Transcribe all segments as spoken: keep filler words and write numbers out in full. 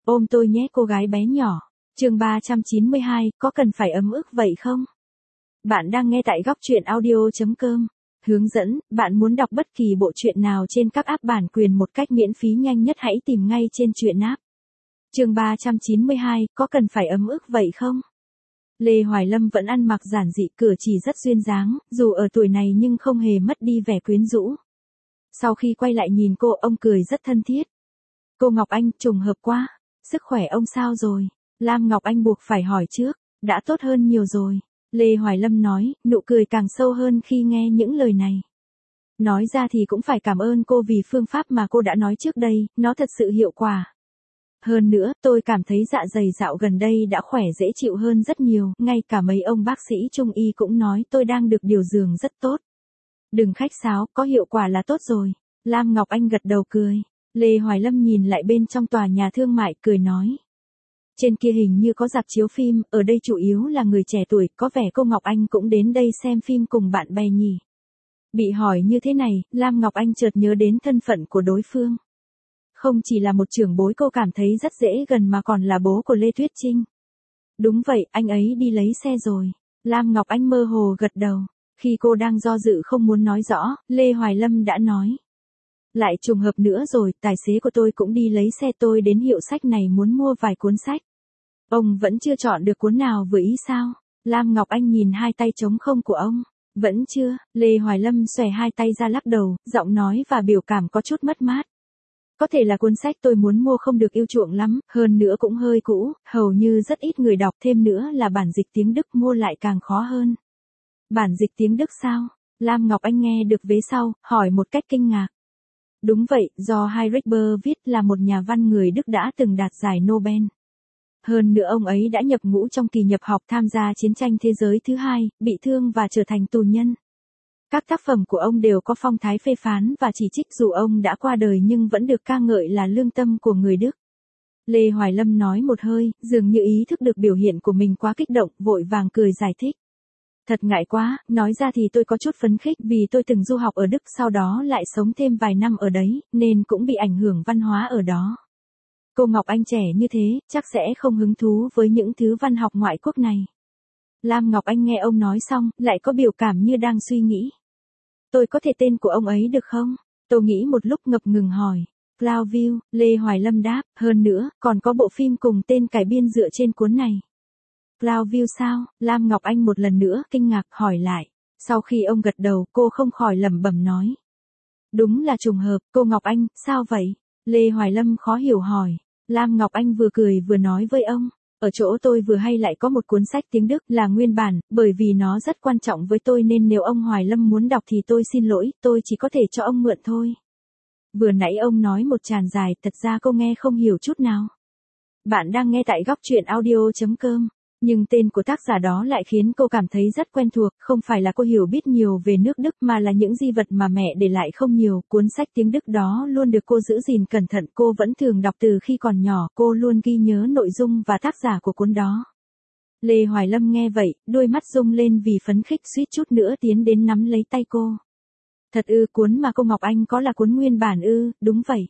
Ôm tôi nhé cô gái bé nhỏ. Chương ba trăm chín mươi hai, có cần phải ấm ức vậy không? Bạn đang nghe tại góc truyện audio chấm com. Hướng dẫn, bạn muốn đọc bất kỳ bộ truyện nào trên các app bản quyền một cách miễn phí nhanh nhất hãy tìm ngay trên truyện app. Chương ba trăm chín mươi hai, có cần phải ấm ức vậy không? Lê Hoài Lâm vẫn ăn mặc giản dị, cử chỉ rất duyên dáng, dù ở tuổi này nhưng không hề mất đi vẻ quyến rũ. Sau khi quay lại nhìn cô, ông cười rất thân thiết. Cô Ngọc Anh, trùng hợp quá. Sức khỏe ông sao rồi? Lam Ngọc Anh buộc phải hỏi trước. Đã tốt hơn nhiều rồi. Lê Hoài Lâm nói, nụ cười càng sâu hơn khi nghe những lời này. Nói ra thì cũng phải cảm ơn cô vì phương pháp mà cô đã nói trước đây, nó thật sự hiệu quả. Hơn nữa, tôi cảm thấy dạ dày dạo gần đây đã khỏe dễ chịu hơn rất nhiều, ngay cả mấy ông bác sĩ trung y cũng nói tôi đang được điều dưỡng rất tốt. Đừng khách sáo, có hiệu quả là tốt rồi. Lam Ngọc Anh gật đầu cười. Lê Hoài Lâm nhìn lại bên trong tòa nhà thương mại cười nói. Trên kia hình như có rạp chiếu phim, ở đây chủ yếu là người trẻ tuổi, có vẻ cô Ngọc Anh cũng đến đây xem phim cùng bạn bè nhỉ. Bị hỏi như thế này, Lam Ngọc Anh chợt nhớ đến thân phận của đối phương. Không chỉ là một trưởng bối cô cảm thấy rất dễ gần mà còn là bố của Lê Tuyết Trinh. Đúng vậy, anh ấy đi lấy xe rồi. Lam Ngọc Anh mơ hồ gật đầu. Khi cô đang do dự không muốn nói rõ, Lê Hoài Lâm đã nói. Lại trùng hợp nữa rồi, tài xế của tôi cũng đi lấy xe, tôi đến hiệu sách này muốn mua vài cuốn sách. Ông vẫn chưa chọn được cuốn nào vừa ý sao? Lam Ngọc Anh nhìn hai tay trống không của ông. Vẫn chưa, Lê Hoài Lâm xòe hai tay ra lắc đầu, giọng nói và biểu cảm có chút mất mát. Có thể là cuốn sách tôi muốn mua không được yêu chuộng lắm, hơn nữa cũng hơi cũ, hầu như rất ít người đọc, thêm nữa là bản dịch tiếng Đức mua lại càng khó hơn. Bản dịch tiếng Đức sao? Lam Ngọc Anh nghe được vế sau, hỏi một cách kinh ngạc. Đúng vậy, do Heinrich Böll viết, là một nhà văn người Đức đã từng đạt giải Nobel. Hơn nữa ông ấy đã nhập ngũ trong kỳ nhập học, tham gia chiến tranh thế giới thứ hai, bị thương và trở thành tù nhân. Các tác phẩm của ông đều có phong thái phê phán và chỉ trích, dù ông đã qua đời nhưng vẫn được ca ngợi là lương tâm của người Đức. Lê Hoài Lâm nói một hơi, dường như ý thức được biểu hiện của mình quá kích động, vội vàng cười giải thích. Thật ngại quá, nói ra thì tôi có chút phấn khích vì tôi từng du học ở Đức, sau đó lại sống thêm vài năm ở đấy, nên cũng bị ảnh hưởng văn hóa ở đó. Cô Ngọc Anh trẻ như thế, chắc sẽ không hứng thú với những thứ văn học ngoại quốc này. Lam Ngọc Anh nghe ông nói xong, lại có biểu cảm như đang suy nghĩ. Tôi có thể tên của ông ấy được không? Tôi nghĩ một lúc ngập ngừng hỏi. Cloudview, Lê Hoài Lâm đáp, hơn nữa, còn có bộ phim cùng tên cải biên dựa trên cuốn này. Cloudview sao? Lam Ngọc Anh một lần nữa kinh ngạc hỏi lại. Sau khi ông gật đầu, cô không khỏi lẩm bẩm nói. Đúng là trùng hợp, cô Ngọc Anh, sao vậy? Lê Hoài Lâm khó hiểu hỏi. Lam Ngọc Anh vừa cười vừa nói với ông. Ở chỗ tôi vừa hay lại có một cuốn sách tiếng Đức là nguyên bản, bởi vì nó rất quan trọng với tôi nên nếu ông Hoài Lâm muốn đọc thì tôi xin lỗi, tôi chỉ có thể cho ông mượn thôi. Vừa nãy ông nói một tràng dài, thật ra cô nghe không hiểu chút nào. Bạn đang nghe tại góc truyện audio chấm com. Nhưng tên của tác giả đó lại khiến cô cảm thấy rất quen thuộc, không phải là cô hiểu biết nhiều về nước Đức mà là những di vật mà mẹ để lại không nhiều, cuốn sách tiếng Đức đó luôn được cô giữ gìn cẩn thận, cô vẫn thường đọc từ khi còn nhỏ, cô luôn ghi nhớ nội dung và tác giả của cuốn đó. Lê Hoài Lâm nghe vậy, đôi mắt rung lên vì phấn khích, suýt chút nữa tiến đến nắm lấy tay cô. Thật ư, cuốn mà cô Ngọc Anh có là cuốn nguyên bản ư? Đúng vậy.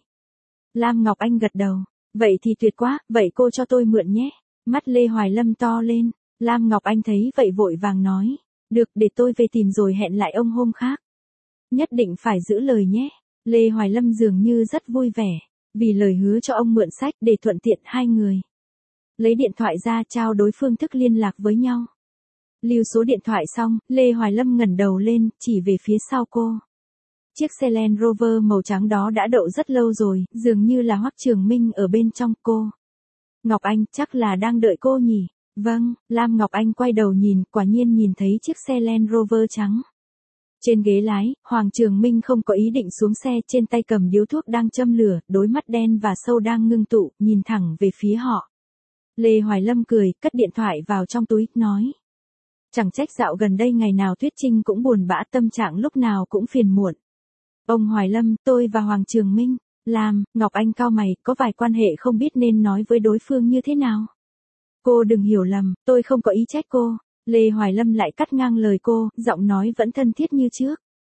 Lam Ngọc Anh gật đầu. Vậy thì tuyệt quá, vậy cô cho tôi mượn nhé. Mắt Lê Hoài Lâm to lên, Lam Ngọc Anh thấy vậy vội vàng nói, được, để tôi về tìm rồi hẹn lại ông hôm khác. Nhất định phải giữ lời nhé. Lê Hoài Lâm dường như rất vui vẻ, vì lời hứa cho ông mượn sách để thuận tiện hai người. Lấy điện thoại ra trao đối phương thức liên lạc với nhau. Lưu số điện thoại xong, Lê Hoài Lâm ngẩng đầu lên, chỉ về phía sau cô. Chiếc xe Land Rover màu trắng đó đã đậu rất lâu rồi, dường như là Hoắc Trường Minh ở bên trong. Cô Ngọc Anh, chắc là đang đợi cô nhỉ? Vâng, Lam Ngọc Anh quay đầu nhìn, quả nhiên nhìn thấy chiếc xe Land Rover trắng. Trên ghế lái, Hoàng Trường Minh không có ý định xuống xe, trên tay cầm điếu thuốc đang châm lửa, đôi mắt đen và sâu đang ngưng tụ, nhìn thẳng về phía họ. Lê Hoài Lâm cười, cất điện thoại vào trong túi, nói. Chẳng trách dạo gần đây ngày nào Tuyết Trinh cũng buồn bã, tâm trạng lúc nào cũng phiền muộn. Ông Hoài Lâm, tôi và Hoàng Trường Minh. Lam, Ngọc Anh cau mày, có vài quan hệ không biết nên nói với đối phương như thế nào. Cô đừng hiểu lầm, tôi không có ý trách cô. Lê Hoài Lâm lại cắt ngang lời cô, giọng nói vẫn thân thiết như trước.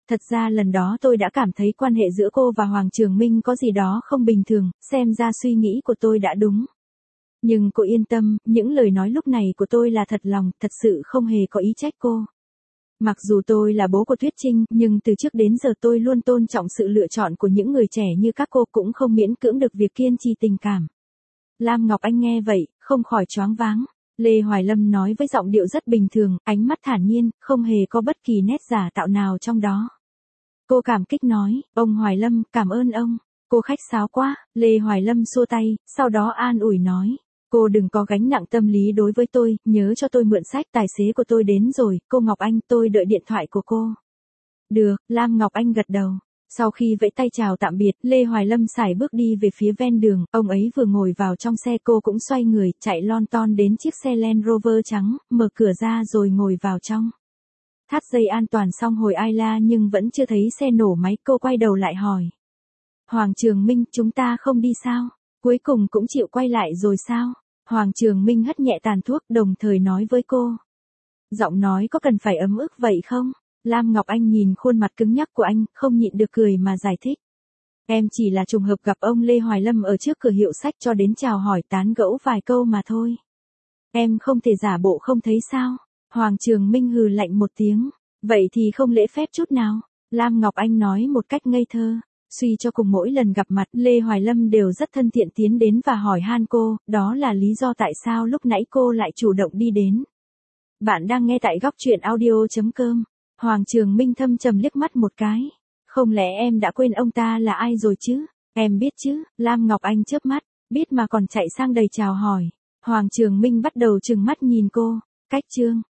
Thật ra lần đó tôi đã cảm thấy quan hệ giữa cô và Hoàng Trường Minh có gì đó không bình thường, xem ra suy nghĩ của tôi đã đúng. Nhưng cô yên tâm, những lời nói lúc này của tôi là thật lòng, thật sự không hề có ý trách cô. Mặc dù tôi là bố của Tuyết Trinh, nhưng từ trước đến giờ tôi luôn tôn trọng sự lựa chọn của những người trẻ như các cô, cũng không miễn cưỡng được việc kiên trì tình cảm. Lam Ngọc Anh nghe vậy, không khỏi choáng váng. Lê Hoài Lâm nói với giọng điệu rất bình thường, ánh mắt thản nhiên, không hề có bất kỳ nét giả tạo nào trong đó. Cô cảm kích nói, ông Hoài Lâm, cảm ơn ông. Cô khách sáo quá, Lê Hoài Lâm xua tay, sau đó an ủi nói. Cô đừng có gánh nặng tâm lý đối với tôi, nhớ cho tôi mượn sách, tài xế của tôi đến rồi, cô Ngọc Anh, tôi đợi điện thoại của cô. Được, Lam Ngọc Anh gật đầu. Sau khi vẫy tay chào tạm biệt, Lê Hoài Lâm sải bước đi về phía ven đường, ông ấy vừa ngồi vào trong xe cô cũng xoay người, chạy lon ton đến chiếc xe Land Rover trắng, mở cửa ra rồi ngồi vào trong. Thắt dây an toàn xong hồi ai la nhưng vẫn chưa thấy xe nổ máy, cô quay đầu lại hỏi. Hoàng Trường Minh, chúng ta không đi sao? Cuối cùng cũng chịu quay lại rồi sao? Hoàng Trường Minh hất nhẹ tàn thuốc đồng thời nói với cô. Giọng nói có cần phải ấm ức vậy không? Lam Ngọc Anh nhìn khuôn mặt cứng nhắc của anh, không nhịn được cười mà giải thích. Em chỉ là trùng hợp gặp ông Lê Hoài Lâm ở trước cửa hiệu sách cho đến chào hỏi tán gẫu vài câu mà thôi. Em không thể giả bộ không thấy sao? Hoàng Trường Minh hừ lạnh một tiếng. Vậy thì không lễ phép chút nào. Lam Ngọc Anh nói một cách ngây thơ. Suy cho cùng mỗi lần gặp mặt Lê Hoài Lâm đều rất thân thiện tiến đến và hỏi han cô, đó là lý do tại sao lúc nãy cô lại chủ động đi đến. Bạn đang nghe tại góc truyện audio chấm com. Hoàng Trường Minh thâm trầm liếc mắt một cái. Không lẽ em đã quên ông ta là ai rồi chứ? Em biết chứ, Lam Ngọc Anh chớp mắt, biết mà còn chạy sang đầy chào hỏi. Hoàng Trường Minh bắt đầu trừng mắt nhìn cô. Cách chương